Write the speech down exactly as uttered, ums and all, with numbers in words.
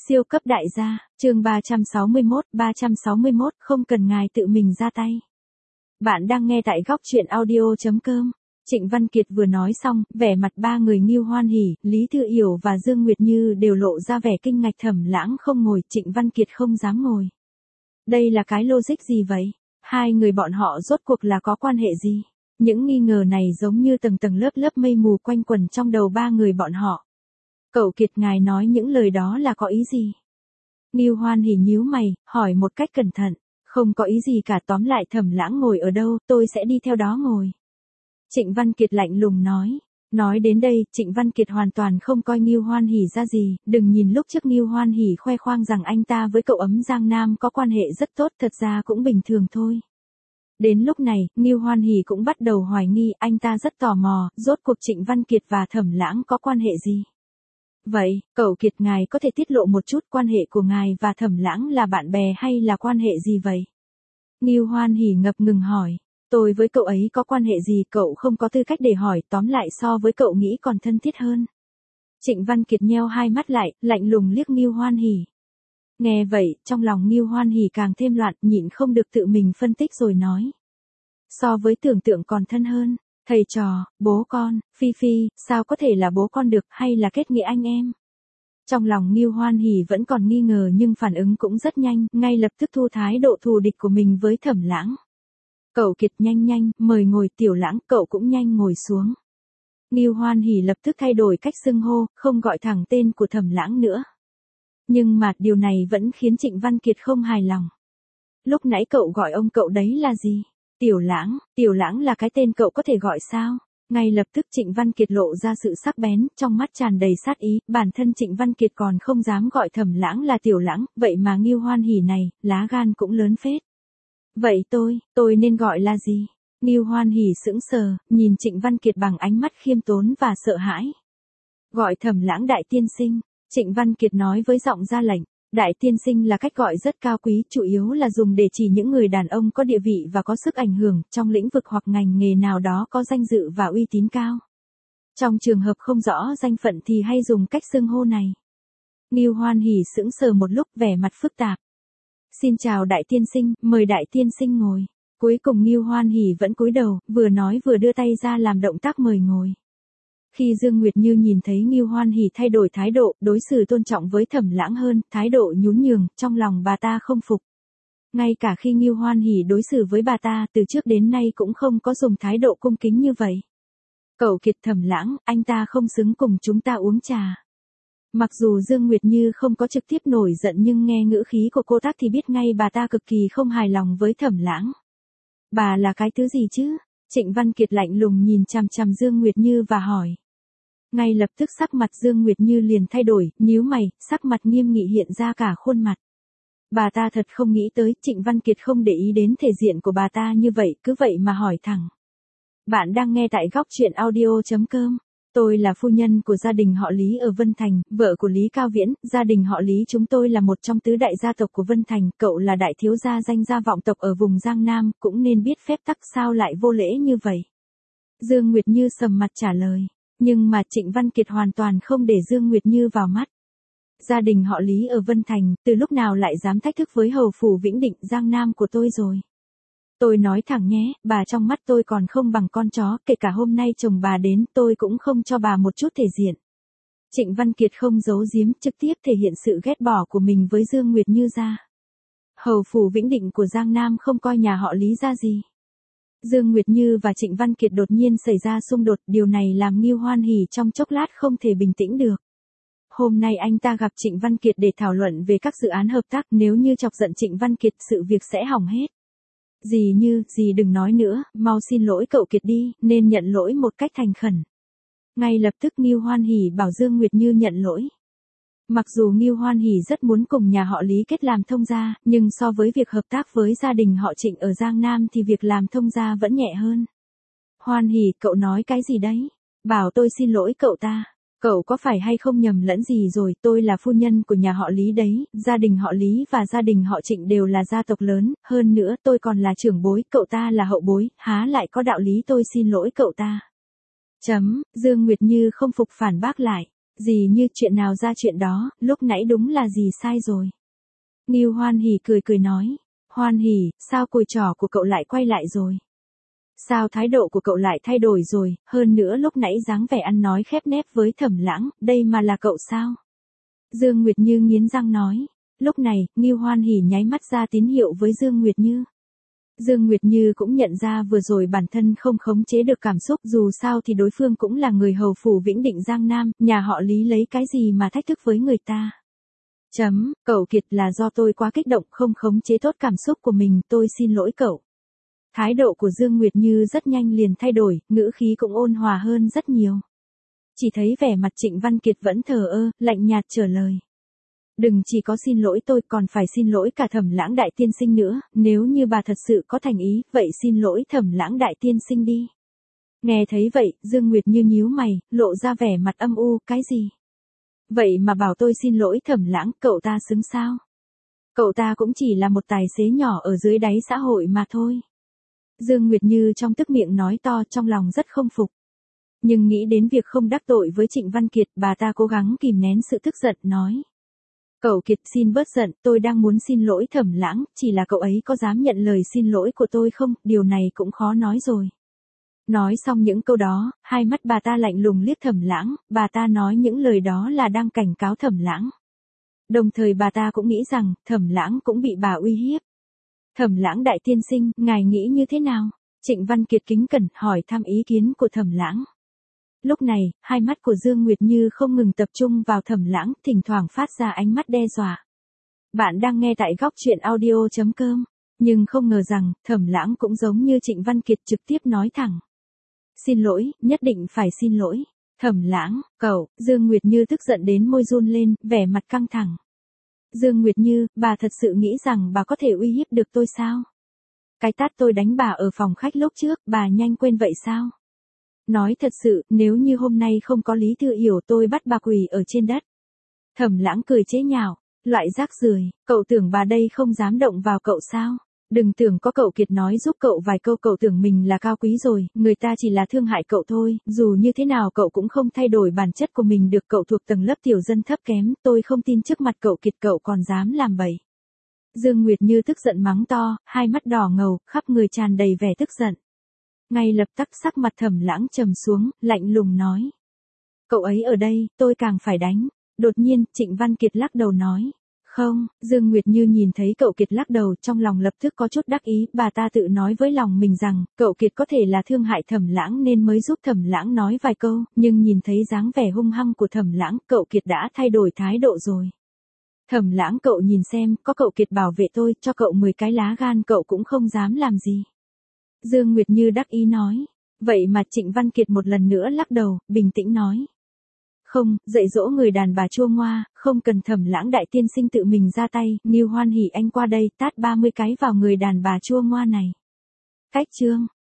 Siêu cấp đại gia, chương ba trăm sáu mươi mốt, ba trăm sáu mươi mốt, không cần ngài tự mình ra tay. Bạn đang nghe tại góc truyện audio chấm com. Trịnh Văn Kiệt vừa nói xong, vẻ mặt ba người Ngưu Hoan Hỉ, Lý Thư Yểu và Dương Nguyệt Như đều lộ ra vẻ kinh ngạc. Thẩm Lãng không ngồi, Trịnh Văn Kiệt không dám ngồi. Đây là cái logic gì vậy? Hai người bọn họ rốt cuộc là có quan hệ gì? Những nghi ngờ này giống như tầng tầng lớp lớp mây mù quanh quẩn trong đầu ba người bọn họ. Cậu Kiệt, ngài nói những lời đó là có ý gì? Ngưu Hoan Hỉ nhíu mày, hỏi một cách cẩn thận. Không có ý gì cả, tóm lại Thẩm Lãng ngồi ở đâu, tôi sẽ đi theo đó ngồi. Trịnh Văn Kiệt lạnh lùng nói. Nói đến đây, Trịnh Văn Kiệt hoàn toàn không coi Ngưu Hoan Hỉ ra gì, đừng nhìn lúc trước Ngưu Hoan Hỉ khoe khoang rằng anh ta với cậu ấm Giang Nam có quan hệ rất tốt, thật ra cũng bình thường thôi. Đến lúc này, Ngưu Hoan Hỉ cũng bắt đầu hoài nghi, anh ta rất tò mò, rốt cuộc Trịnh Văn Kiệt và Thẩm Lãng có quan hệ gì? Vậy, cậu Kiệt, ngài có thể tiết lộ một chút quan hệ của ngài và Thẩm Lãng là bạn bè hay là quan hệ gì vậy? Ngưu Hoan Hỉ ngập ngừng hỏi. Tôi với cậu ấy có quan hệ gì, cậu không có tư cách để hỏi, tóm lại so với cậu nghĩ còn thân thiết hơn. Trịnh Văn Kiệt nheo hai mắt lại, lạnh lùng liếc Ngưu Hoan Hỉ. Nghe vậy, trong lòng Ngưu Hoan Hỉ càng thêm loạn, nhịn không được tự mình phân tích rồi nói. So với tưởng tượng còn thân hơn. Thầy trò, bố con, Phi Phi, sao có thể là bố con được, hay là kết nghĩa anh em? Trong lòng Ngưu Hoan Hỉ vẫn còn nghi ngờ nhưng phản ứng cũng rất nhanh, ngay lập tức thu thái độ thù địch của mình với Thẩm Lãng. Cậu Kiệt, nhanh nhanh, mời ngồi. Tiểu Lãng, cậu cũng nhanh ngồi xuống. Ngưu Hoan Hỉ lập tức thay đổi cách xưng hô, không gọi thẳng tên của Thẩm Lãng nữa. Nhưng mà điều này vẫn khiến Trịnh Văn Kiệt không hài lòng. Lúc nãy cậu gọi ông cậu đấy là gì? Tiểu Lãng, Tiểu Lãng là cái tên cậu có thể gọi sao? Ngay lập tức Trịnh Văn Kiệt lộ ra sự sắc bén, trong mắt tràn đầy sát ý, bản thân Trịnh Văn Kiệt còn không dám gọi Thẩm Lãng là Tiểu Lãng, vậy mà Ngưu Hoan Hỉ này, lá gan cũng lớn phết. Vậy tôi, tôi nên gọi là gì? Ngưu Hoan Hỉ sững sờ, nhìn Trịnh Văn Kiệt bằng ánh mắt khiêm tốn và sợ hãi. Gọi Thẩm Lãng đại tiên sinh, Trịnh Văn Kiệt nói với giọng ra lệnh. Đại tiên sinh là cách gọi rất cao quý, chủ yếu là dùng để chỉ những người đàn ông có địa vị và có sức ảnh hưởng trong lĩnh vực hoặc ngành nghề nào đó có danh dự và uy tín cao. Trong trường hợp không rõ danh phận thì hay dùng cách xưng hô này. Ngưu Hoan Hỉ sững sờ một lúc, vẻ mặt phức tạp. Xin chào đại tiên sinh, mời đại tiên sinh ngồi. Cuối cùng Ngưu Hoan Hỉ vẫn cúi đầu, vừa nói vừa đưa tay ra làm động tác mời ngồi. Khi Dương Nguyệt Như nhìn thấy Ngưu Hoan Hỉ thay đổi thái độ, đối xử tôn trọng với Thẩm Lãng hơn, thái độ nhún nhường, trong lòng bà ta không phục. Ngay cả khi Ngưu Hoan Hỉ đối xử với bà ta, từ trước đến nay cũng không có dùng thái độ cung kính như vậy. Cậu Kiệt, Thẩm Lãng, anh ta không xứng cùng chúng ta uống trà. Mặc dù Dương Nguyệt Như không có trực tiếp nổi giận nhưng nghe ngữ khí của cô tác thì biết ngay bà ta cực kỳ không hài lòng với Thẩm Lãng. Bà là cái thứ gì chứ? Trịnh Văn Kiệt lạnh lùng nhìn chằm chằm Dương Nguyệt Như và hỏi. Ngay lập tức sắc mặt Dương Nguyệt Như liền thay đổi, nhíu mày, sắc mặt nghiêm nghị hiện ra cả khuôn mặt. Bà ta thật không nghĩ tới Trịnh Văn Kiệt không để ý đến thể diện của bà ta như vậy, cứ vậy mà hỏi thẳng. Bạn đang nghe tại góc truyện audio chấm com. Tôi là phu nhân của gia đình họ Lý ở Vân Thành, vợ của Lý Cao Viễn, gia đình họ Lý chúng tôi là một trong tứ đại gia tộc của Vân Thành, cậu là đại thiếu gia danh gia vọng tộc ở vùng Giang Nam, cũng nên biết phép tắc, sao lại vô lễ như vậy? Dương Nguyệt Như sầm mặt trả lời, nhưng mà Trịnh Văn Kiệt hoàn toàn không để Dương Nguyệt Như vào mắt. Gia đình họ Lý ở Vân Thành, từ lúc nào lại dám thách thức với hầu phủ Vĩnh Định Giang Nam của tôi rồi? Tôi nói thẳng nhé, bà trong mắt tôi còn không bằng con chó, kể cả hôm nay chồng bà đến, tôi cũng không cho bà một chút thể diện. Trịnh Văn Kiệt không giấu giếm, trực tiếp thể hiện sự ghét bỏ của mình với Dương Nguyệt Như ra. Hầu phủ Vĩnh Định của Giang Nam không coi nhà họ Lý ra gì. Dương Nguyệt Như và Trịnh Văn Kiệt đột nhiên xảy ra xung đột, điều này làm Ngưu Hoan Hỉ trong chốc lát không thể bình tĩnh được. Hôm nay anh ta gặp Trịnh Văn Kiệt để thảo luận về các dự án hợp tác, nếu như chọc giận Trịnh Văn Kiệt sự việc sẽ hỏng hết. Dì Như, dì đừng nói nữa, mau xin lỗi cậu Kiệt đi, nên nhận lỗi một cách thành khẩn. Ngay lập tức Ngưu Hoan Hỉ bảo Dương Nguyệt Như nhận lỗi. Mặc dù Ngưu Hoan Hỉ rất muốn cùng nhà họ Lý kết làm thông gia, nhưng so với việc hợp tác với gia đình họ Trịnh ở Giang Nam thì việc làm thông gia vẫn nhẹ hơn. Hoan Hỉ, cậu nói cái gì đấy? Bảo tôi xin lỗi cậu ta. Cậu có phải hay không nhầm lẫn gì rồi, tôi là phu nhân của nhà họ Lý đấy, gia đình họ Lý và gia đình họ Trịnh đều là gia tộc lớn, hơn nữa tôi còn là trưởng bối, cậu ta là hậu bối, há lại có đạo lý tôi xin lỗi cậu ta. Chấm, Dương Nguyệt Như không phục phản bác lại. Gì như chuyện nào ra chuyện đó, lúc nãy đúng là gì sai rồi. Ngưu Hoan Hỉ cười cười nói. Hoan Hỉ, sao cùi trỏ của cậu lại quay lại rồi? Sao thái độ của cậu lại thay đổi rồi, hơn nữa lúc nãy dáng vẻ ăn nói khép nép với Thẩm Lãng, đây mà là cậu sao? Dương Nguyệt Như nghiến răng nói. Lúc này, Ngưu Hoan Hỉ nháy mắt ra tín hiệu với Dương Nguyệt Như. Dương Nguyệt Như cũng nhận ra vừa rồi bản thân không khống chế được cảm xúc, dù sao thì đối phương cũng là người hầu phủ Vĩnh Định Giang Nam, nhà họ Lý lấy cái gì mà thách thức với người ta. Chấm, cậu Kiệt, là do tôi quá kích động không khống chế tốt cảm xúc của mình, tôi xin lỗi cậu. Thái độ của Dương Nguyệt Như rất nhanh liền thay đổi, ngữ khí cũng ôn hòa hơn rất nhiều. Chỉ thấy vẻ mặt Trịnh Văn Kiệt vẫn thờ ơ, lạnh nhạt trả lời. Đừng chỉ có xin lỗi tôi, còn phải xin lỗi cả Thẩm Lãng đại tiên sinh nữa, nếu như bà thật sự có thành ý, vậy xin lỗi Thẩm Lãng đại tiên sinh đi. Nghe thấy vậy, Dương Nguyệt Như nhíu mày, lộ ra vẻ mặt âm u, cái gì? Vậy mà bảo tôi xin lỗi Thẩm Lãng, cậu ta xứng sao? Cậu ta cũng chỉ là một tài xế nhỏ ở dưới đáy xã hội mà thôi. Dương Nguyệt Như trong tức miệng nói to, trong lòng rất không phục. Nhưng nghĩ đến việc không đắc tội với Trịnh Văn Kiệt, bà ta cố gắng kìm nén sự tức giận, nói. Cậu Kiệt, xin bớt giận, tôi đang muốn xin lỗi Thẩm Lãng, chỉ là cậu ấy có dám nhận lời xin lỗi của tôi không, điều này cũng khó nói rồi. Nói xong những câu đó, hai mắt bà ta lạnh lùng liếc Thẩm Lãng, bà ta nói những lời đó là đang cảnh cáo Thẩm Lãng. Đồng thời bà ta cũng nghĩ rằng, Thẩm Lãng cũng bị bà uy hiếp. Thẩm Lãng đại tiên sinh, ngài nghĩ như thế nào? Trịnh Văn Kiệt kính cẩn hỏi thăm ý kiến của Thẩm Lãng. Lúc này, hai mắt của Dương Nguyệt Như không ngừng tập trung vào Thẩm Lãng, thỉnh thoảng phát ra ánh mắt đe dọa. Bạn đang nghe tại góc truyện audio chấm com, nhưng không ngờ rằng, Thẩm Lãng cũng giống như Trịnh Văn Kiệt trực tiếp nói thẳng. Xin lỗi, nhất định phải xin lỗi. Thẩm Lãng, cậu, Dương Nguyệt Như tức giận đến môi run lên, vẻ mặt căng thẳng. Dương Nguyệt Như, bà thật sự nghĩ rằng bà có thể uy hiếp được tôi sao? Cái tát tôi đánh bà ở phòng khách lúc trước, bà nhanh quên vậy sao? Nói thật sự, nếu như hôm nay không có Lý Thư Hiểu tôi bắt bà quỳ ở trên đất. Thẩm Lãng cười chế nhạo, loại rác rưởi, cậu tưởng bà đây không dám động vào cậu sao? Đừng tưởng có cậu Kiệt nói giúp cậu vài câu cậu tưởng mình là cao quý rồi, người ta chỉ là thương hại cậu thôi, dù như thế nào cậu cũng không thay đổi bản chất của mình được, cậu thuộc tầng lớp tiểu dân thấp kém, tôi không tin trước mặt cậu Kiệt cậu còn dám làm bậy. Dương Nguyệt Như tức giận mắng to, hai mắt đỏ ngầu, khắp người tràn đầy vẻ tức giận. Ngay lập tức sắc mặt Thẩm Lãng trầm xuống, lạnh lùng nói. Cậu ấy ở đây, tôi càng phải đánh. Đột nhiên, Trịnh Văn Kiệt lắc đầu nói. Không, Dương Nguyệt Như nhìn thấy cậu Kiệt lắc đầu, trong lòng lập tức có chút đắc ý, bà ta tự nói với lòng mình rằng, cậu Kiệt có thể là thương hại Thẩm Lãng nên mới giúp Thẩm Lãng nói vài câu, nhưng nhìn thấy dáng vẻ hung hăng của Thẩm Lãng, cậu Kiệt đã thay đổi thái độ rồi. Thẩm Lãng, cậu nhìn xem, có cậu Kiệt bảo vệ tôi, cho cậu mười cái lá gan cậu cũng không dám làm gì. Dương Nguyệt Như đắc ý nói. Vậy mà Trịnh Văn Kiệt một lần nữa lắc đầu, bình tĩnh nói. Không, dạy dỗ người đàn bà chua ngoa, không cần Thẩm Lãng đại tiên sinh tự mình ra tay, Ngưu Hoan Hỉ anh qua đây, tát ba mươi cái vào người đàn bà chua ngoa này. Cách chương.